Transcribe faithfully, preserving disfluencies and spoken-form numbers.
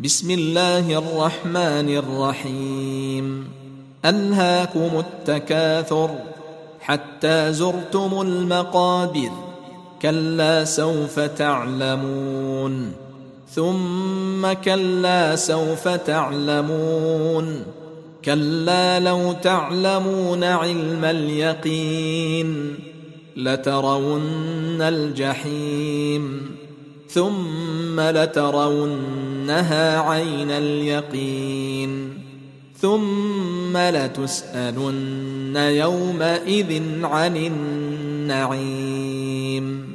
بسم الله الرحمن الرحيم. ألهاكم التكاثر حتى زرتم المقابر، كلا سوف تعلمون، ثم كلا سوف تعلمون، كلا لو تعلمون علم اليقين لترون الجحيم، ثم لترونها عين اليقين، ثم لتسألن يومئذ عن النعيم.